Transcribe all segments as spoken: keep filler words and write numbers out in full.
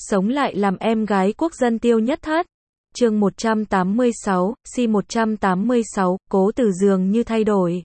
sống lại làm em gái quốc dân Tiêu Nhất Thất. Chương một trăm tám mươi sáu, si một trăm tám mươi sáu, Cố Từ dường như thay đổi.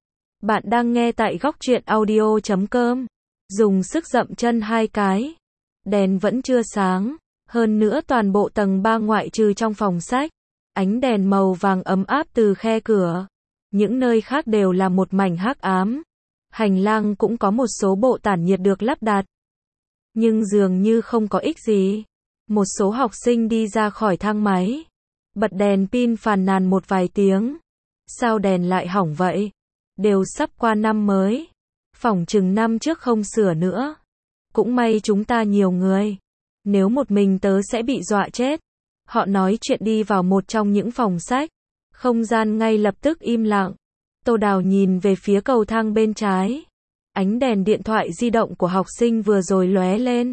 Bạn đang nghe tại góc truyện audio chấm com. Dùng sức dậm chân hai cái. Đèn vẫn chưa sáng. Hơn nữa toàn bộ tầng ba ngoại trừ trong phòng sách. Ánh đèn màu vàng ấm áp từ khe cửa. Những nơi khác đều là một mảnh hắc ám. Hành lang cũng có một số bộ tản nhiệt được lắp đặt. Nhưng dường như không có ích gì. Một số học sinh đi ra khỏi thang máy. Bật đèn pin phàn nàn một vài tiếng. Sao đèn lại hỏng vậy? Đều sắp qua năm mới. Phỏng chừng năm trước không sửa nữa. Cũng may chúng ta nhiều người. Nếu một mình tớ sẽ bị dọa chết. Họ nói chuyện đi vào một trong những phòng sách. Không gian ngay lập tức im lặng. Tô Đào nhìn về phía cầu thang bên trái. Ánh đèn điện thoại di động của học sinh vừa rồi lóe lên.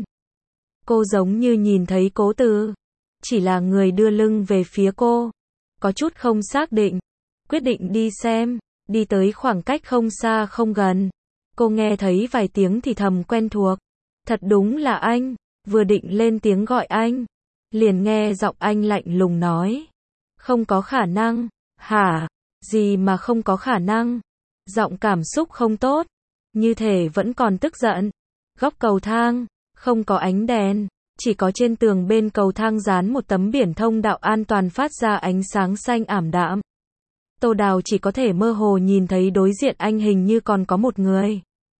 Cô giống như nhìn thấy Cố Từ. Chỉ là người đưa lưng về phía cô. Có chút không xác định. Quyết định đi xem. Đi tới khoảng cách không xa không gần. Cô nghe thấy vài tiếng thì thầm quen thuộc. Thật đúng là anh. Vừa định lên tiếng gọi anh. Liền nghe giọng anh lạnh lùng nói. Không có khả năng. Hả? Gì mà không có khả năng? Giọng cảm xúc không tốt. Như thể vẫn còn tức giận. Góc cầu thang. Không có ánh đèn. Chỉ có trên tường bên cầu thang dán một tấm biển thông đạo an toàn phát ra ánh sáng xanh ảm đạm. Tô Đào chỉ có thể mơ hồ nhìn thấy đối diện anh hình như còn có một người.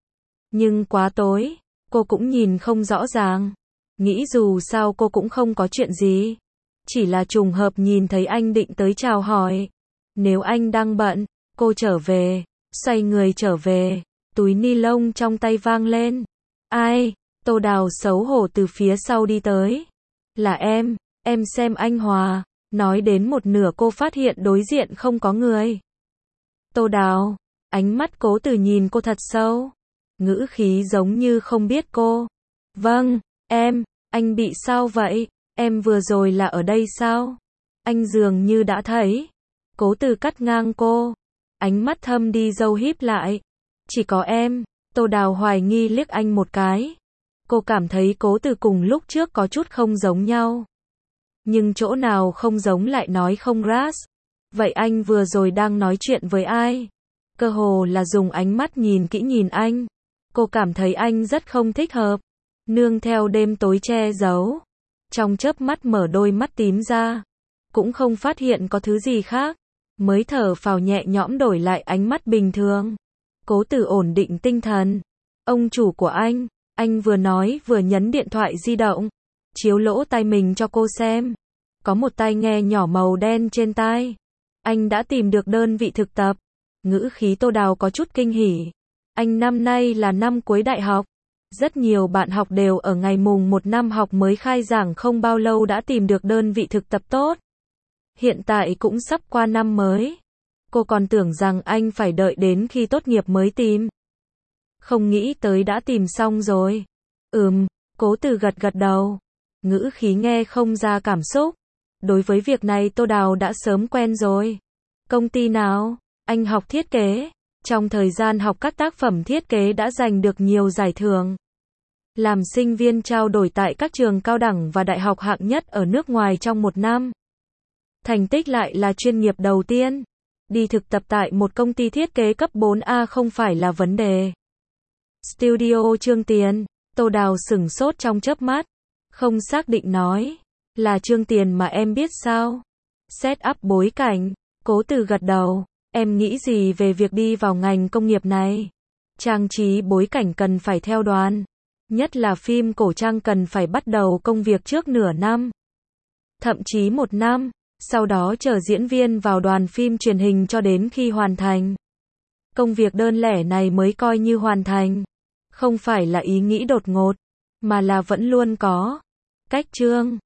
Nhưng quá tối. Cô cũng nhìn không rõ ràng. Nghĩ dù sao cô cũng không có chuyện gì. Chỉ là trùng hợp nhìn thấy anh định tới chào hỏi. Nếu anh đang bận, cô trở về. Xoay người trở về. Túi ni lông trong tay vang lên. Ai? Tô Đào xấu hổ từ phía sau đi tới. Là em, em xem anh Hòa. Nói đến một nửa cô phát hiện đối diện không có người. Tô Đào, ánh mắt Cố Từ nhìn cô thật sâu. Ngữ khí giống như không biết cô. Vâng, em, anh bị sao vậy? Em vừa rồi là ở đây sao? Anh dường như đã thấy. Cố Từ cắt ngang cô. Ánh mắt thâm đi dâu híp lại. Chỉ có em. Tô Đào hoài nghi liếc anh một cái. Cô cảm thấy Cố Từ cùng lúc trước có chút không giống nhau. Nhưng chỗ nào không giống lại nói không ras. Vậy anh vừa rồi đang nói chuyện với ai? Cơ hồ là dùng ánh mắt nhìn kỹ nhìn anh. Cô cảm thấy anh rất không thích hợp. Nương theo đêm tối che giấu. Trong chớp mắt mở đôi mắt tím ra. Cũng không phát hiện có thứ gì khác. Mới thở phào nhẹ nhõm đổi lại ánh mắt bình thường. Cố Từ ổn định tinh thần. Ông chủ của anh. Anh vừa nói vừa nhấn điện thoại di động. Chiếu lỗ tai mình cho cô xem. Có một tai nghe nhỏ màu đen trên tai. Anh đã tìm được đơn vị thực tập. Ngữ khí Tô Đào có chút kinh hỉ. Anh năm nay là năm cuối đại học. Rất nhiều bạn học đều ở ngày mùng một năm học mới khai giảng không bao lâu đã tìm được đơn vị thực tập tốt. Hiện tại cũng sắp qua năm mới. Cô còn tưởng rằng anh phải đợi đến khi tốt nghiệp mới tìm. Không nghĩ tới đã tìm xong rồi. Ừm, Cố Từ gật gật đầu. Ngữ khí nghe không ra cảm xúc. Đối với việc này Tô Đào đã sớm quen rồi. Công ty nào? Anh học thiết kế. Trong thời gian học các tác phẩm thiết kế đã giành được nhiều giải thưởng. Làm sinh viên trao đổi tại các trường cao đẳng và đại học hạng nhất ở nước ngoài trong một năm. Thành tích lại là chuyên nghiệp đầu tiên. Đi thực tập tại một công ty thiết kế cấp bốn A không phải là vấn đề. Studio Trương Tiền. Tô Đào sửng sốt trong chớp mắt. Không xác định nói. Là Trương Tiền mà em biết sao? Set up bối cảnh. Cố Từ gật đầu. Em nghĩ gì về việc đi vào ngành công nghiệp này? Trang trí bối cảnh cần phải theo đoàn. Nhất là phim cổ trang cần phải bắt đầu công việc trước nửa năm. Thậm chí một năm. Sau đó chờ diễn viên vào đoàn phim truyền hình cho đến khi hoàn thành. Công việc đơn lẻ này mới coi như hoàn thành. Không phải là ý nghĩ đột ngột. Mà là vẫn luôn có. Cách Trương.